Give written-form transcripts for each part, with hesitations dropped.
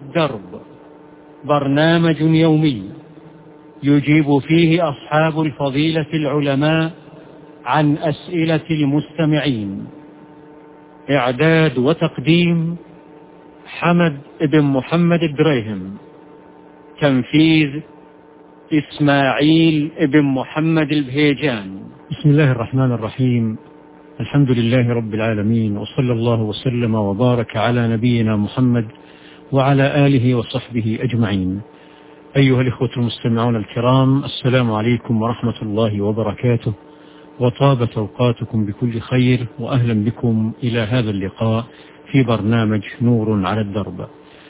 الدرب، برنامج يومي يجيب فيه أصحاب الفضيلة العلماء عن أسئلة المستمعين. إعداد وتقديم حمد بن محمد الدريهم. تنفيذ إسماعيل بن محمد البهيجان. بسم الله الرحمن الرحيم. الحمد لله رب العالمين، وصلى الله وسلم وبارك على نبينا محمد وعلى آله وصحبه أجمعين. أيها الإخوة المستمعون الكرام، السلام عليكم ورحمة الله وبركاته، وطابت أوقاتكم بكل خير، وأهلا بكم إلى هذا اللقاء في برنامج نور على الدرب.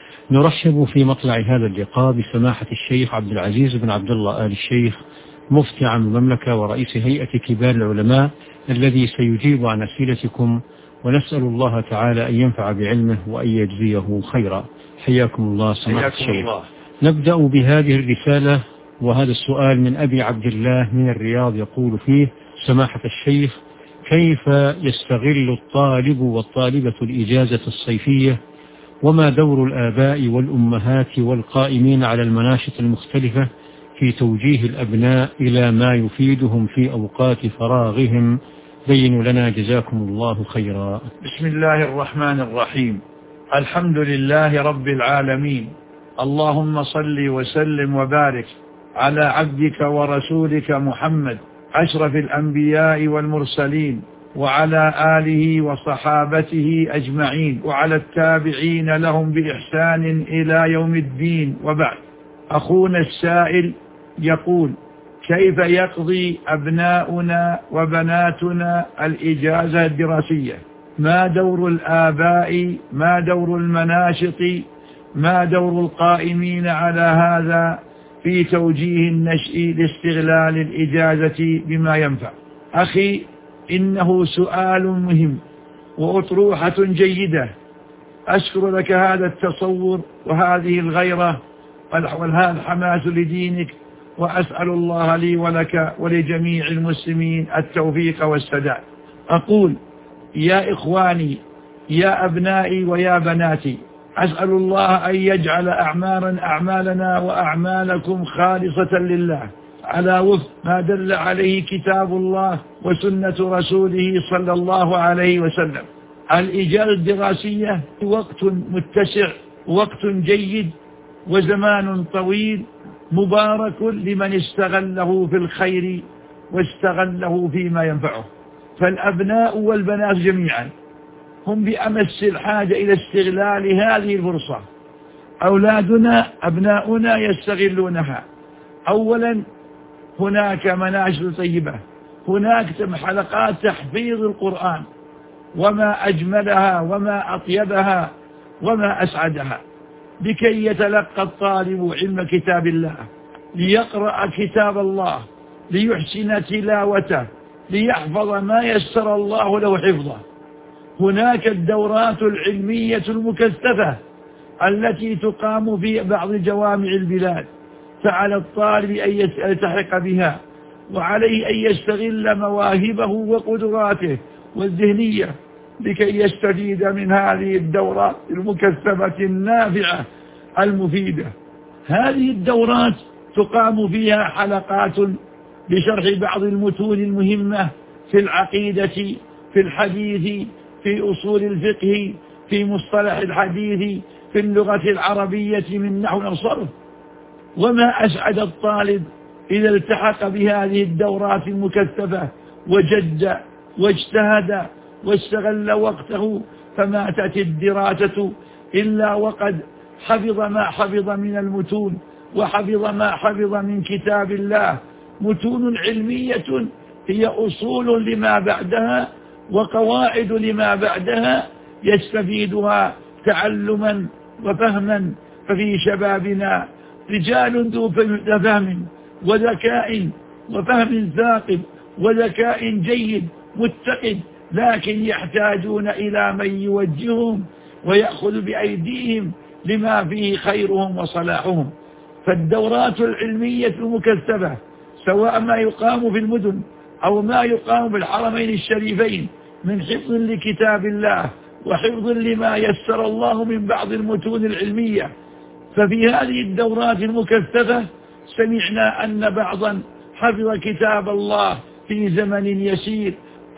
نرحب في مطلع هذا اللقاء بسماحة الشيخ عبد العزيز بن عبد الله آل الشيخ، مفتي عام المملكة ورئيس هيئة كبار العلماء، الذي سيجيب عن أسئلتكم، ونسأل الله تعالى أن ينفع بعلمه وأن يجزيه خيرا. حياكم الله سماحة الشيخ. نبدأ بهذه الرسالة وهذا السؤال من أبي عبد الله من الرياض، يقول فيه: سماحة الشيخ، كيف يستغل الطالب والطالبة الإجازة الصيفية؟ وما دور الآباء والأمهات والقائمين على المناشط المختلفة في توجيه الأبناء إلى ما يفيدهم في أوقات فراغهم؟ بينوا لنا جزاكم الله خيرا. بسم الله الرحمن الرحيم. الحمد لله رب العالمين، اللهم صل وسلم وبارك على عبدك ورسولك محمد أشرف الأنبياء والمرسلين، وعلى آله وصحابته أجمعين، وعلى التابعين لهم بإحسان إلى يوم الدين، وبعد. أخونا السائل يقول: كيف يقضي أبناؤنا وبناتنا الإجازة الدراسية؟ ما دور الآباء؟ ما دور المناشط؟ ما دور القائمين على هذا في توجيه النشء لاستغلال الإجازة بما ينفع؟ أخي، إنه سؤال مهم وأطروحة جيدة. أشكر لك هذا التصور وهذه الغيرة وهذا الحماس لدينك، وأسأل الله لي ولك ولجميع المسلمين التوفيق والسداد. أقول: يا إخواني، يا أبنائي ويا بناتي، أسأل الله أن يجعل أعمالنا وأعمالكم خالصة لله على وفق ما دل عليه كتاب الله وسنة رسوله صلى الله عليه وسلم. الإجازة الدراسية وقت متسع، وقت جيد، وزمان طويل مبارك لمن استغله في الخير واستغله فيما ينفعه. فالأبناء والبنات جميعا هم بأمس الحاجة إلى استغلال هذه الفرصة. أبناؤنا يستغلونها. أولا، هناك مناشط طيبة، هناك حلقات تحفيظ القرآن، وما أجملها وما أطيبها وما أسعدها، لكي يتلقى الطالب علم كتاب الله، ليقرأ كتاب الله، ليحسن تلاوته، ليحفظ ما يسر الله له حفظه. هناك الدورات العلمية المكثفة التي تقام في بعض جوامع البلاد، فعلى الطالب أن يلتحق بها، وعليه أن يستغل مواهبه وقدراته والذهنية لكي يستفيد من هذه الدورات المكثفة النافعة المفيدة. هذه الدورات تقام فيها حلقات بشرح بعض المتون المهمة في العقيدة، في الحديث، في أصول الفقه، في مصطلح الحديث، في اللغة العربية من نحو الصرف. وما أسعد الطالب إذا التحق بهذه الدورات المكثفة وجد واجتهد واستغل وقته، فما تأتي الدراسة إلا وقد حفظ ما حفظ من المتون، وحفظ ما حفظ من كتاب الله. متون علمية هي أصول لما بعدها وقواعد لما بعدها يستفيدها تعلما وفهما. ففي شبابنا رجال ذو فهم وذكاء وفهم ثاقب وذكاء جيد متقد، لكن يحتاجون إلى من يوجههم ويأخذ بأيديهم لما فيه خيرهم وصلاحهم. فالدورات العلمية المكثفة، سواء ما يقام في المدن أو ما يقام بالحرمين الشريفين من حفظ لكتاب الله وحفظ لما يسر الله من بعض المتون العلمية، ففي هذه الدورات المكثفة سمعنا أن بعضا حفظ كتاب الله في زمن يسير،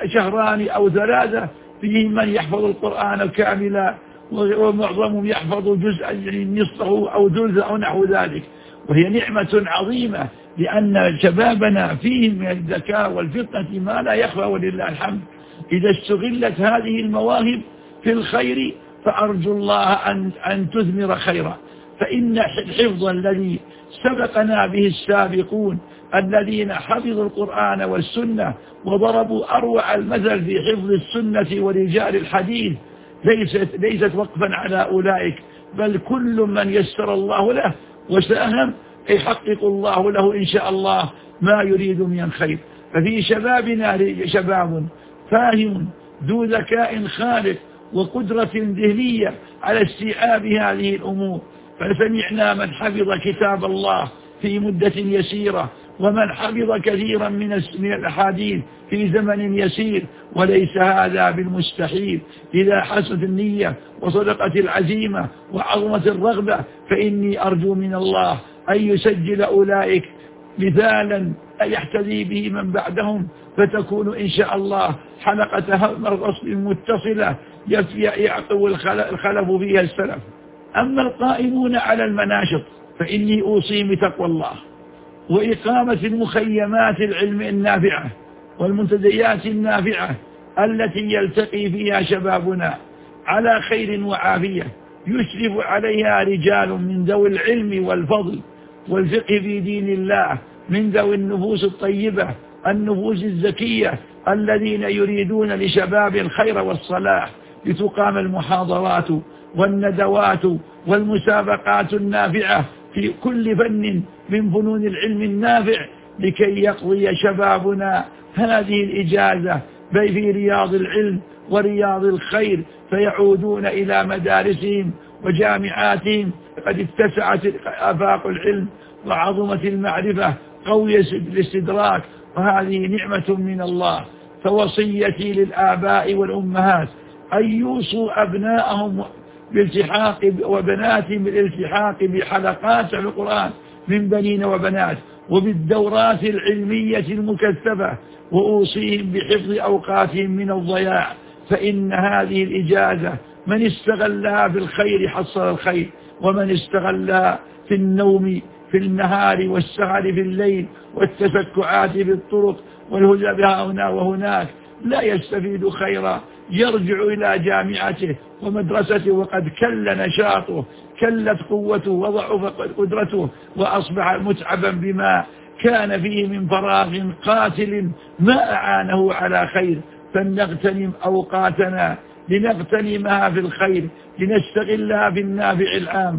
2 أو 3، فيهم من يحفظ القرآن كاملا ومعظمهم يحفظ جزءا نصفه أو ثلثه أو نحو ذلك. وهي نعمة عظيمة، لأن شبابنا فيهم من الذكاء والفطنة ما لا يخفى ولله الحمد. إذا استغلت هذه المواهب في الخير فأرجو الله أن تثمر خيرا. فإن الحفظ الذي سبقنا به السابقون الذين حفظوا القرآن والسنة وضربوا أروع المثل في حفظ السنة ورجال الحديث ليست وقفا على أولئك، بل كل من يسر الله له وساهم يحقق الله له إن شاء الله ما يريد من الخير. ففي شبابنا شباب فاهم ذو ذكاء خالق وقدرة ذهنية على استيعاب هذه الأمور. فسمعنا من حفظ كتاب الله في مدة يسيرة، ومن حفظ كثيرا من الأحاديث في زمن يسير، وليس هذا بالمستحيل. إذا حسنت النية وصدقت العزيمة وعظمت الرغبة فإني أرجو من الله أن يسجل أولئك مثالا يحتذي به من بعدهم، فتكون إن شاء الله حلقة الرسل متصلة يعقب الخلف فيها السلف. أما القائمون على المناشط فإني أوصي بتقوى الله وإقامة المخيمات العلم النافعة والمنتديات النافعة التي يلتقي فيها شبابنا على خير وعافية، يشرف عليها رجال من ذوي العلم والفضل والفقه في دين الله، من ذوي النفوس الطيبة النفوس الزكية الذين يريدون لشباب الخير والصلاح، لتقام المحاضرات والندوات والمسابقات النافعة في كل فن من فنون العلم النافع، لكي يقضي شبابنا هذه الإجازة في رياض العلم ورياض الخير، فيعودون إلى مدارسهم وجامعاتهم قد اتسعت آفاق العلم وعظمت المعرفة قوي الاستدراك، وهذه نعمة من الله. فوصيتي للآباء والأمهات أن يوصوا أبناءهم بالالتحاق وبناتهم بالالتحاق بحلقات القرآن من بنين وبنات وبالدورات العلمية المكثفة، وأوصيهم بحفظ أوقاتهم من الضياع، فإن هذه الإجازة من استغلها في الخير حصل الخير، ومن استغلها في النوم في النهار والسهر في الليل والتسكعات في الطرق والهدى بها هنا وهناك لا يستفيد خيرا، يرجع إلى جامعته ومدرسته وقد كل نشاطه، كلت قوته وضعف قدرته، وأصبح متعبا بما كان فيه من فراغ قاتل ما أعانه على خير. فلنغتنم أوقاتنا لنغتنمها في الخير، لنستغلها في النافع العام.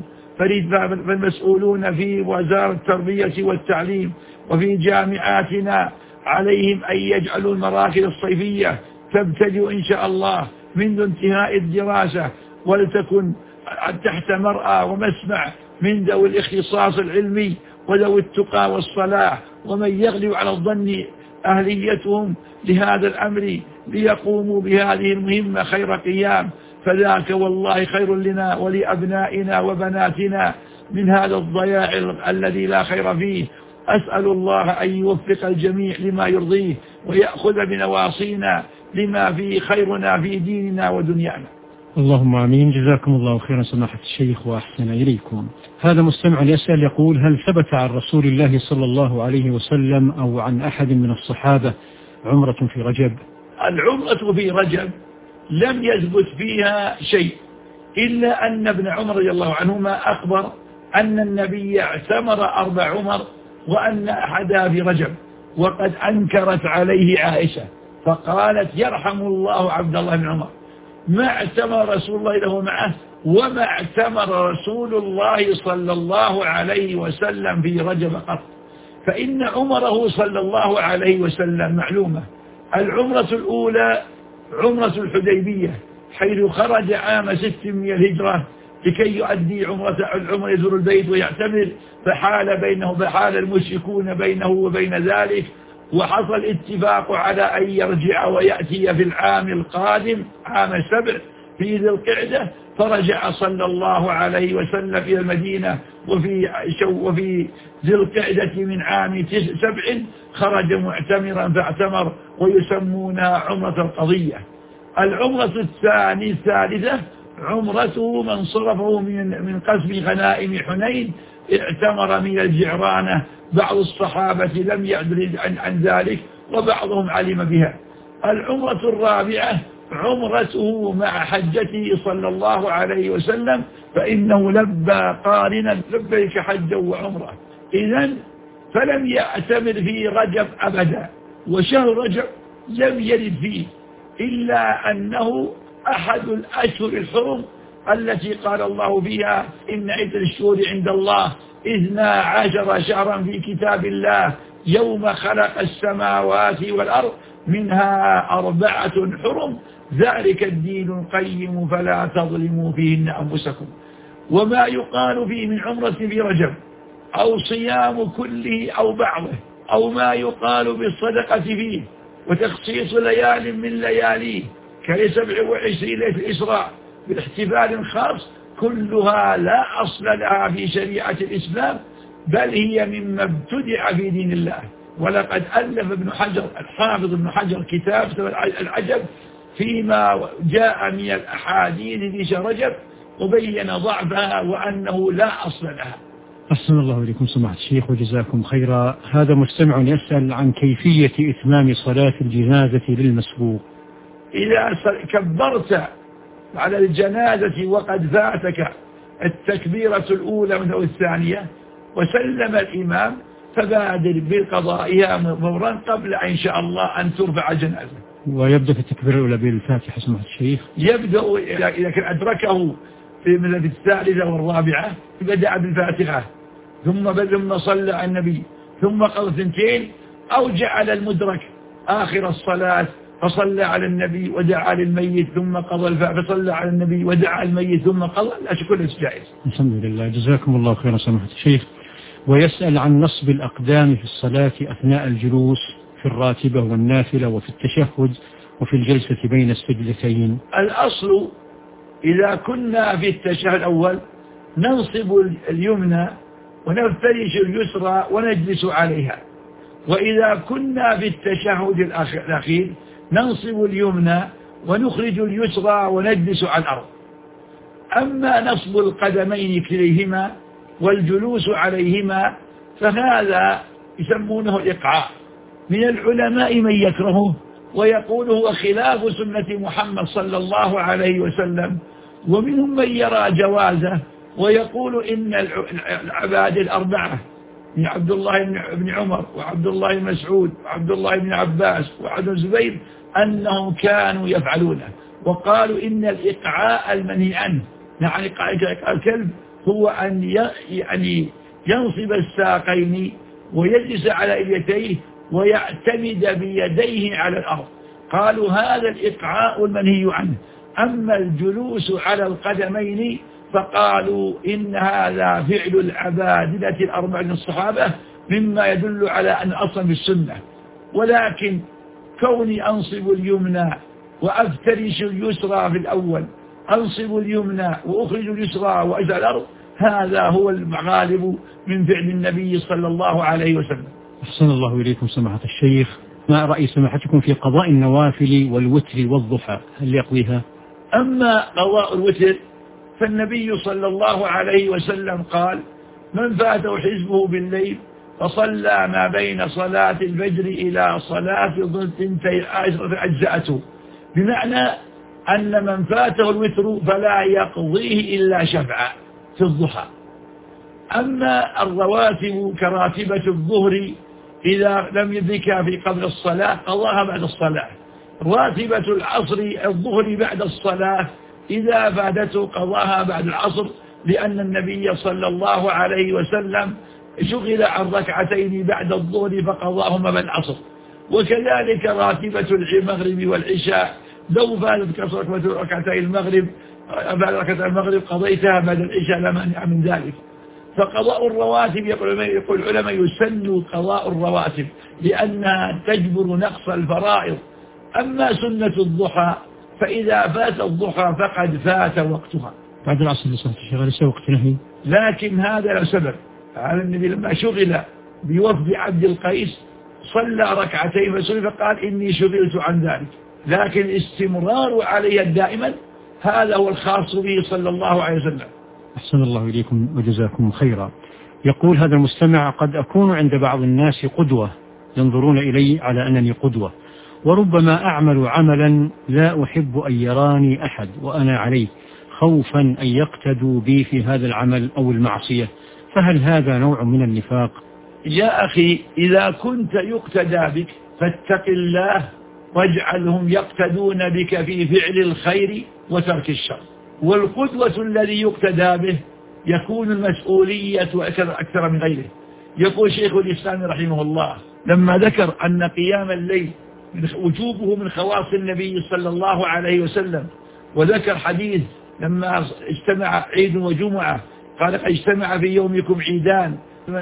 فالمسؤولون في وزارة التربية والتعليم وفي جامعاتنا عليهم أن يجعلوا المراكز الصيفية تبتدئ إن شاء الله منذ انتهاء الدراسة، ولتكن تحت مرأى ومسمع من ذوي الاختصاص العلمي وذوي التقى والصلاح، ومن يغلب على الظن أهليتهم لهذا الأمر ليقوموا بهذه المهمة خير قيام. فذاك والله خير لنا ولأبنائنا وبناتنا من هذا الضياع الذي لا خير فيه. أسأل الله أن يوفق الجميع لما يرضيه ويأخذ بنواصينا لما فيه خيرنا في ديننا ودنيانا. اللهم آمين. جزاكم الله خيرا سماحة الشيخ وأحسن إليكم. هذا مستمع يسأل يقول: هل ثبت عن رسول الله صلى الله عليه وسلم أو عن أحد من الصحابة عمرة في رجب؟ العمرة في رجب لم يثبت فيها شيء، إلا أن ابن عمر رضي الله عنهما أخبر أن النبي اعتمر 4 عمر وأن أحدها في رجب، وقد أنكرت عليه عائشة فقالت: يرحم الله عبد الله بن عمر، ما اعتمر رسول الله له معه، وما اعتمر رسول الله صلى الله عليه وسلم في رجب قط. فإن عمره صلى الله عليه وسلم معلومة. العمرة الأولى عمرة الحديبية، حيث خرج عام 600 الهجرة لكي يؤدي العمر يزور البيت ويعتمر، فحال المشركون بينه وبين ذلك، وحصل اتفاق على أن يرجع ويأتي في العام القادم عام 7 في ذي القعدة، فرجع صلى الله عليه وسلم إلى المدينة وفي ذي القعدة من عام 7 خرج معتمرا فاعتمر، ويسمونها عمرة القضية. العمرة الثالثة عمرته من صرفه من قسم غنائم حنين، اعتمر من الجعرانة. بعض الصحابة لم يدري عن ذلك وبعضهم علم بها. العمرة الرابعة عمرته مع حجته صلى الله عليه وسلم، فإنه لبى قارنا لبيك حجا وعمرة. إذن فلم يعتمر في رجب أبدا، وشهر رجب لم يرد فيه، إلا أنه أحد الأشهر الحرم التي قال الله فيها إن عدة الشهور عند الله 12 شهرا في كتاب الله يوم خلق السماوات والأرض منها 4 حرم ذلك الدين القيم فلا تظلموا فيهن أنفسكم. وما يقال فيه من عمرة في رجب أو صيام كله أو بعضه، أو ما يقال بالصدقة فيه وتخصيص ليال من لياليه ك27 ليلة الإسراء بالاحتفال خاص، كلها لا أصل لها في شريعة الإسلام، بل هي مما ابتدع في دين الله. ولقد ألف ابن حجر الحافظ ابن حجر كتاب العجب فيما جاء من الأحاديث في شهر رجب، وبين ضعفها وأنه لا أصل لها. أحسن الله إليكم سماحة الشيخ وجزاكم خيرا. هذا مستمع يسأل عن كيفية إتمام صلاة الجنازة للمسبوق. إذا كبرت على الجنازة وقد فاتك التكبيرة الأولى أو الثانية وسلم الإمام، فبادر بقضائها فورا قبل إن شاء الله أن ترفع الجنازة. ويبدأ في التكبيرة الأولى بالفاتحة سماحة الشيخ. يبدأ إذا كان أدركه في الثالثة والرابعة بدأ بالفاتحة، ثم صلى على النبي، ثم قضى 2، أو جعل المدرك آخر الصلاة فصلى على النبي ودعا للميت ثم قضى فصلى على النبي ودعا الميت ثم قضى، لا كله جائز. الحمد لله، جزاكم الله خيرا سماحة الشيخ. ويسأل عن نصب الأقدام في الصلاة أثناء الجلوس في الراتبة والنافلة وفي التشهد وفي الجلسة بين السجدتين. الأصل إذا كنا في التشهد الأول ننصب اليمنى ونفترش اليسرى ونجلس عليها، وإذا كنا في التشهد الأخير ننصب اليمنى ونخرج اليسرى ونجلس على الأرض. أما نصب القدمين كليهما والجلوس عليهما فهذا يسمونه الإقعاء. من العلماء من يكرهه ويقول هو خلاف سنة محمد صلى الله عليه وسلم، ومنهم من يرى جوازه ويقول إن العباد الأربعة من عبد الله بن عمر وعبد الله بن مسعود وعبد الله بن عباس وعبد الزبير أنهم كانوا يفعلونه، وقالوا إن الإقعاء المنهي عنه يعني إقعاء الكلب هو أن ينصب الساقين ويجلس على إليتيه ويعتمد بيديه على الأرض. قالوا هذا الإقعاء المنهي عنه. أما الجلوس على القدمين فقالوا إن هذا فعل العبادلة الأربعة من الصحابة مما يدل على أن أصلا في السنة، ولكن كوني أنصب اليمنى وأفترش اليسرى في الأول، أنصب اليمنى وأخرج اليسرى وأجعل الأرض، هذا هو الغالب من فعل النبي صلى الله عليه وسلم. أحسن الله إليكم سماحة الشيخ. ما رأي سماحتكم في قضاء النوافل والوتر والضحى، هل يقضيها؟ أما قضاء الوتر فالنبي صلى الله عليه وسلم قال من فاته حزبه بالليل فصلى ما بين صلاة الفجر إلى صلاة الظهر 12 أجزأته، بمعنى أن من فاته الوتر فلا يقضيه إلا شفعا في الضحى. أما الرواتب كراتبة الظهر إذا لم يدركها في قبل الصلاة قضاها بعد الصلاة، راتبة العصر الظهر بعد الصلاة إذا فاتته قضاها بعد العصر، لأن النبي صلى الله عليه وسلم شغل عن ركعتين بعد الظهر فقضاهما بعد العصر. وكذلك راتبة المغرب والعشاء لو فاتتك ركعتي المغرب بعد ركعتي المغرب قضيتها بعد العشاء لا مانع من ذلك. فقضاء الرواتب يقول العلماء يسن قضاء الرواتب لأنها تجبر نقص الفرائض. أما سنة الضحى فإذا فات الضحى فقد فات وقتها. بعد العصر ليس وقت نهي. لكن هذا له سبب. على النبي لما شغل بوفد عبد القيس صلى ركعتين فسئل فقال إني شغلت عن ذلك، لكن الاستمرار عليها دائما هذا هو الخاص به صلى الله عليه وسلم. أحسن الله إليكم وجزاكم خيرا. يقول هذا المستمع: قد أكون عند بعض الناس قدوة، ينظرون إلي على أنني قدوة، وربما أعمل عملا لا أحب أن يراني أحد وأنا عليه، خوفا أن يقتدوا بي في هذا العمل أو المعصية، فهل هذا نوع من النفاق؟ يا أخي، إذا كنت يقتدى بك فاتق الله واجعلهم يقتدون بك في فعل الخير وترك الشر. والقدوة الذي يقتدى به يكون المسؤولية أكثر من غيره. يقول شيخ الإسلام رحمه الله لما ذكر أن قيام الليل وجوبه من خواص النبي صلى الله عليه وسلم، وذكر حديث لما اجتمع عيد وجمعة قال: اجتمع في يومكم عيدان،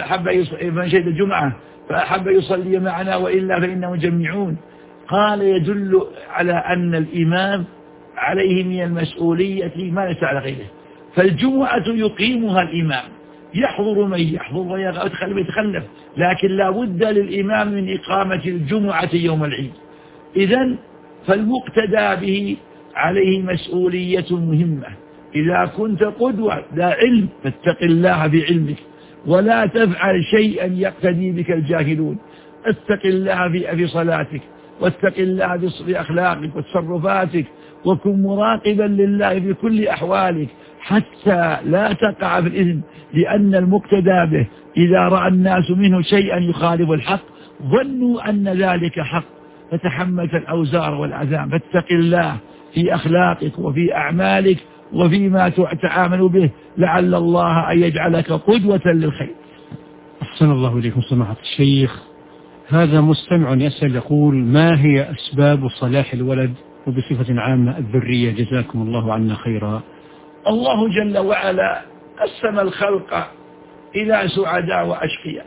من شهد الجمعة فأحب يصلي معنا وإلا فإنهم جميعون. قال: يدل على أن الإمام عليه من المسؤولية ما ليس على غيره. فالجمعة يقيمها الإمام، يحضر من يحضر ويتخلف، لكن لا بد للإمام من إقامة الجمعة يوم العيد. إذن فالمقتدى به عليه مسؤولية مهمة. إذا كنت قدوة ذا علم فاتق الله بعلمك، ولا تفعل شيئا يقتدي بك الجاهلون. اتق الله في صلاتك، واتق الله في أخلاقك وتصرفاتك، وكن مراقبا لله في كل أحوالك حتى لا تقع في الإثم، لأن المقتدى به إذا رأى الناس منه شيئا يخالف الحق ظنوا أن ذلك حق فتحملت الأوزار والعذاب. فاتق الله في أخلاقك وفي أعمالك وفيما تعامل به، لعل الله أن يجعلك قدوة للخير. أحسن الله إليكم سماحة الشيخ. هذا مستمع يسأل يقول: ما هي أسباب صلاح الولد وبصفة عامة الذرية؟ جزاكم الله عنا خيرا. الله جل وعلا قسم الخلق إلى سعداء وأشقياء،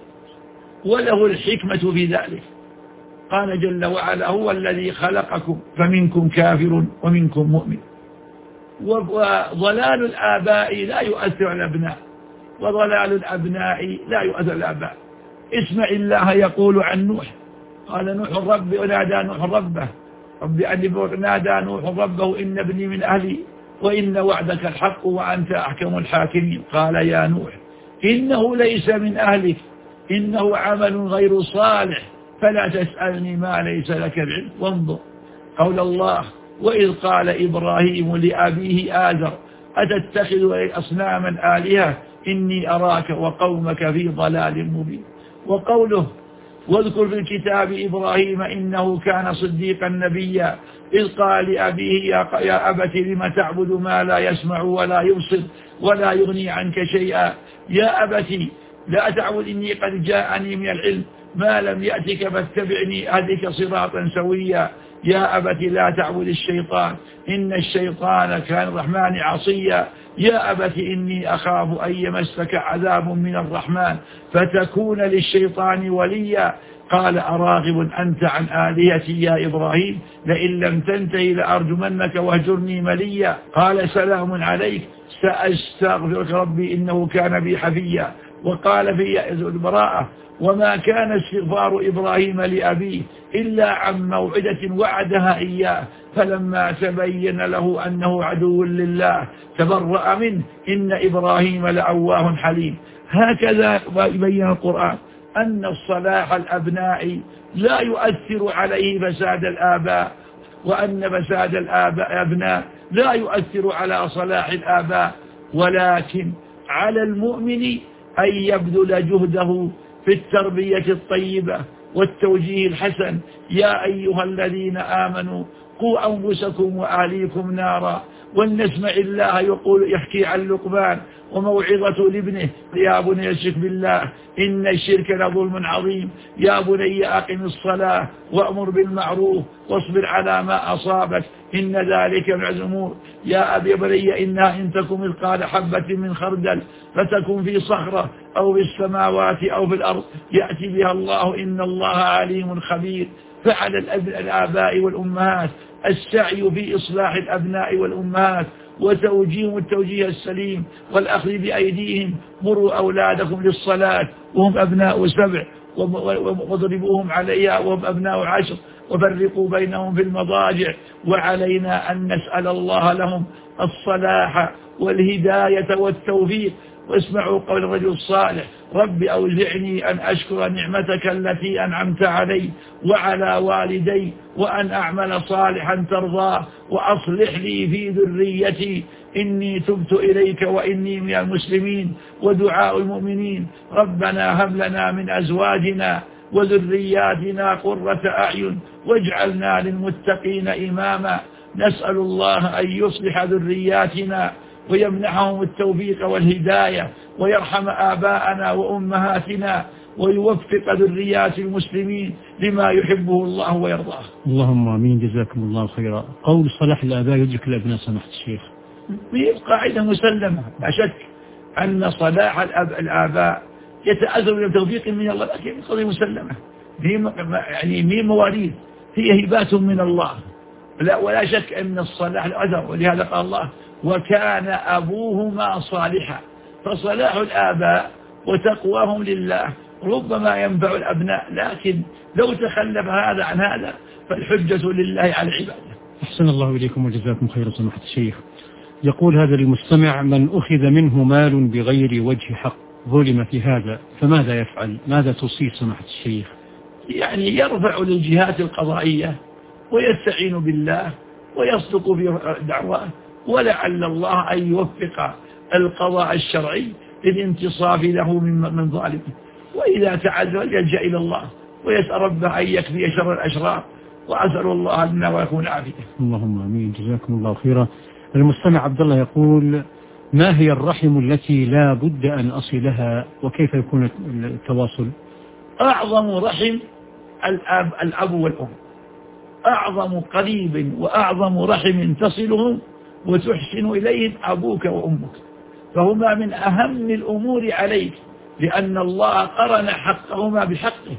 وله الحكمة في ذلك. قال جل وعلا: هو الذي خلقكم فمنكم كافر ومنكم مؤمن. وضلال الآباء لا يؤثر على الأبناء، وضلال الأبناء لا يؤثر على الآباء. اسمع الله يقول عن نوح: قال نوح رب، ونادى نوح ربه رب أني، نادى نوح ربه إن ابني من أهلي وإن وعدك الحق وأنت أحكم الحاكمين. قال يا نوح إنه ليس من أهلك إنه عمل غير صالح فلا تسألني ما ليس لك بعلم. وانظر قول الله: وإذ قال إبراهيم لأبيه آزر أتتخذ أصناما آلهة إني أراك وقومك في ضلال مبين. وقوله: واذكر في الكتاب إبراهيم إنه كان صديقا نبيا إذ قال لأبيه يا أبت لم تعبد ما لا يسمع ولا يبصر ولا يغني عنك شيئا يا أبت لا تعبد إني قد جاءني من العلم ما لم يأتك فاتبعني أهدك صراطا سويا يا أبت لا تعبد الشيطان إن الشيطان كان الرحمن عصيا يا أبت إني أخاف أن يمسك عذاب من الرحمن فتكون للشيطان وليا. قال أراغب أنت عن آلهتي يا إبراهيم لئن لم تنتهي لأرجمنك واهجرني مليا. قال سلام عليك سأستغفرك ربي إنه كان بي حفيا. وقال في البراءة: وما كان استغفار إبراهيم لأبيه إلا عن موعدة وعدها إياه فلما تبين له أنه عدو لله تبرأ منه إن إبراهيم لأواه حليم. هكذا يبين القرآن أن الصلاح الأبناء لا يؤثر عليه فساد الآباء، وأن فساد الأبناء لا يؤثر على صلاح الآباء، ولكن على المؤمن أن يبذل جهده في التربية الطيبة والتوجيه الحسن. يا أيها الذين آمنوا قوا أنفسكم وأهليكم نارا. ولنسمع الله يحكي عن لقمان وموعظة لابنه: يا بني اشرك بالله إن الشرك لظلم عظيم يا بني أقم الصلاة وأمر بالمعروف واصبر على ما أصابك إن ذلك من عزم الأمور. يا أبي بني إنها إن تكن مثقال حبة من خردل فتكن في صخرة أو في السماوات أو في الأرض يأتي بها الله إن الله عليم خبير. فعلى الآباء والأمهات السعي في إصلاح الأبناء والأمهات وتوجيههم التوجيه السليم والأخذ بأيديهم. مروا أولادكم للصلاة وهم أبناء 7 واضربوهم عليها وهم أبناء 10 وفرقوا بينهم في المضاجع. وعلينا أن نسأل الله لهم الصلاح والهداية والتوفيق. واسمعوا قول الرجل الصالح: رب أوزعني أن أشكر نعمتك التي أنعمت علي وعلى والدي وأن أعمل صالحا ترضاه وأصلح لي في ذريتي إني تبت إليك وإني من المسلمين. ودعاء المؤمنين: ربنا هب لنا من أزواجنا وذرياتنا قرة أعين واجعلنا للمتقين إماما. نسأل الله أن يصلح ذرياتنا ويمنحهم التوفيق والهداية ويرحم آباءنا وأمهاتنا ويوفق ذريات المسلمين لما يحبه الله ويرضاه. اللهم آمين. جزاكم الله خيرا. قول صلاح الآباء يدرك الأبناء سماحة الشيخ، قاعدة مسلمة لا شك أن صلاح الآباء يتأثر بتوفيق من الله، لكن قضية مسلمة يعني مين مواريث، هي هبات من الله ولا شك أن الصلاح الأثر. ولهذا قال الله: وكان أبوهما صالحا. فصلاح الآباء وتقواهم لله ربما ينفع الأبناء، لكن لو تخلف هذا عن هذا فالحجة لله على العبادة. أحسن الله إليكم وجزاكم خير سماحة الشيخ. يقول هذا المستمع: من أخذ منه مال بغير وجه حق ظلم في هذا فماذا يفعل؟ ماذا توصي سماحة الشيخ؟ يعني يرفع للجهات القضائية ويستعين بالله ويصدق في دعواه، ولعل الله أن يوفق القضاء الشرعي للانتصاف له من ظالمه. وإذا تعذر يلجأ إلى الله ويسأل ربه أن يكفي شر الأشرار، وأسأل الله لنا ويكون عافية. اللهم آمين. جزاكم الله خيرا. المستمع عبد الله يقول: ما هي الرحم التي لا بد أن أصلها وكيف يكون التواصل؟ أعظم رحم الأب والأم، أعظم قريب وأعظم رحم تصلهم وتحسن إليهم أبوك وأمك، فهما من أهم الأمور عليك، لأن الله قرن حقهما بحقه: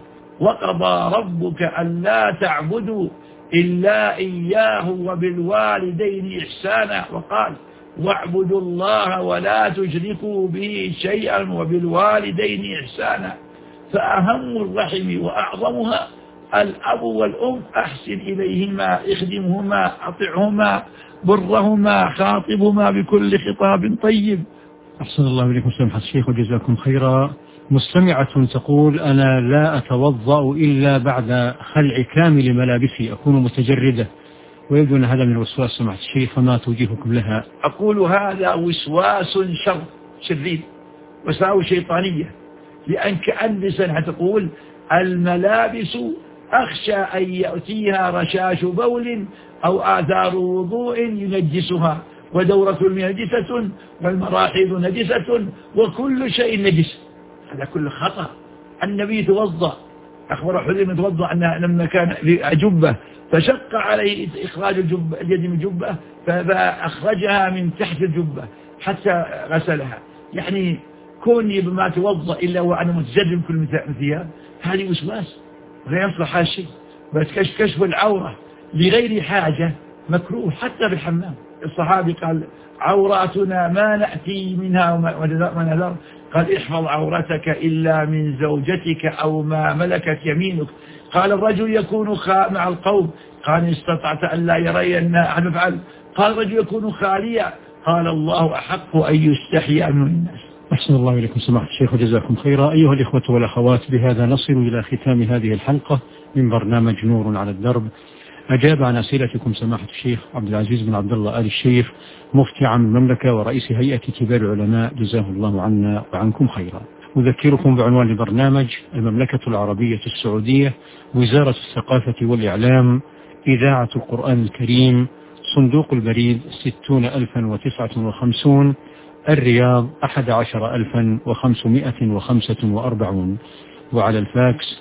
وقضى ربك ألا تعبدوا إلا إياه وبالوالدين إحسانا، وقال: واعبدوا الله ولا تشركوا به شيئا وبالوالدين إحسانا. فأهم الرحم وأعظمها الأب والأم، أحسن إليهما، اخدمهما، أطعهما، برهما، خاطبهما بكل خطاب طيب. أحسن الله إليكم سماحة الشيخ وجزاكم خيرا. مستمعة تقول: أنا لا أتوضأ إلا بعد خلع كامل ملابسي، أكون متجردة ويبدو أن هذا من الوسواس سماحة الشيخ، فما توجيهكم لها؟ أقول هذا وسواس شرير وساوس شيطانية، لأنك أنسا هتقول الملابس أخشى أن يأتيها رشاش بول أو آثار وضوء ينجسها، ودورة المياه نجسة والمراحيض نجسة وكل شيء نجس. هذا كل خطأ. النبي توضأ، أخبر حذيفة توضأ أنه لما كان في جبة فشق عليه إخراج اليد من الجبة فأخرجها من تحت الجبة حتى غسلها. يعني كوني بما توضأ إلا وأنا متجرم كل مثياب، هذه وسواس لا يصلح هذا الشيء. بس كشف العورة لغير حاجة مكروه حتى بالحمام. الصحابي قال: عوراتنا ما نأتي منها ونذر، قال: احفظ عورتك إلا من زوجتك أو ما ملكت يمينك. قال: الرجل يكون مع القوم، قال: إن استطعت أن لا يرين أحد فعل. قال: الرجل يكون خاليا، قال: الله أحق أن يستحيا من الناس. أحسن الله إليكم سماحة الشيخ وجزاكم خيرا. أيها الإخوة والأخوات، بهذا نصل إلى ختام هذه الحلقة من برنامج نور على الدرب. أجاب عن أسئلتكم سماحة الشيخ عبد العزيز بن عبد الله آل الشيخ، مفتي عام المملكة ورئيس هيئة كبار العلماء، جزاه الله عنا وعنكم خيرا. أذكركم بعنوان البرنامج: المملكة العربية السعودية، وزارة الثقافة والإعلام، إذاعة القرآن الكريم، صندوق البريد 60,059، الرياض 11,545، وعلى الفاكس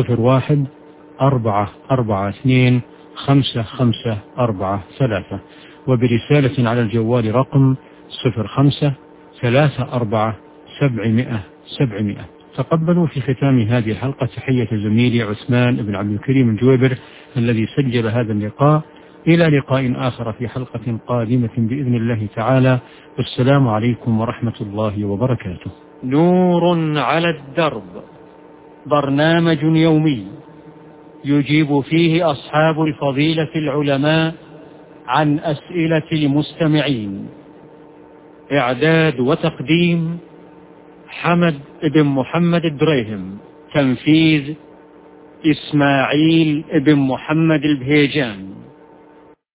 01-442-55543، وبرسالة على الجوال رقم 05-34-700-700. تقبلوا في ختام هذه الحلقة تحية زميلي عثمان بن عبد الكريم الجويبر الذي سجل هذا اللقاء. إلى لقاء آخر في حلقة قادمة بإذن الله تعالى، والسلام عليكم ورحمة الله وبركاته. نور على الدرب، برنامج يومي يجيب فيه أصحاب الفضيلة العلماء عن أسئلة المستمعين. إعداد وتقديم حمد بن محمد الدريهم. تنفيذ إسماعيل بن محمد البهيجان.